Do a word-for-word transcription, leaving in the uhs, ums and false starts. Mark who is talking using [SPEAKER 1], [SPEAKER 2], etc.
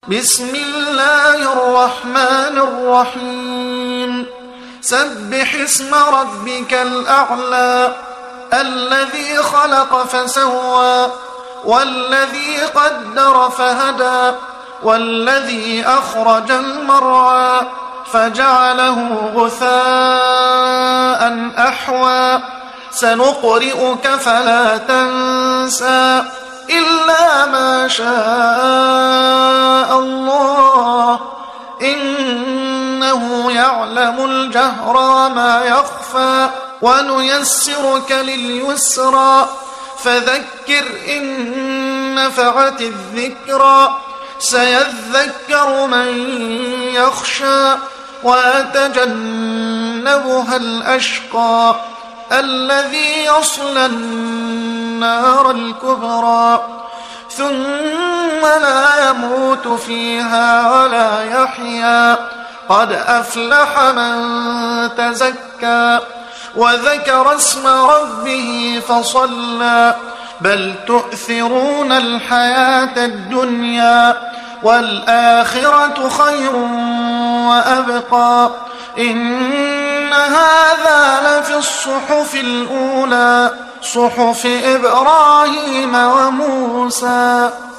[SPEAKER 1] بسم الله الرحمن الرحيم سبح اسم ربك الأعلى الذي خلق فسوى والذي قدر فهدى والذي أخرج المرعى فجعله غثاء أحوى سنقرئك فلا تنسى إلا ما شاء الله إنه يعلم الجهر وما يخفى ونيسرك لليسرى فذكر إن نفعت الذكرى سيذكر من يخشى ويتجنبها الأشقى الذي يصلى النار الكبرى ثم لا يموت فيها ولا يحيا قد أفلح من تزكى وذكر اسم ربه فصلى بل تؤثرون الحياة الدنيا والآخرة خير وأبقى إن هذا لفي الصحف الأولى صحف إبراهيم وموسى.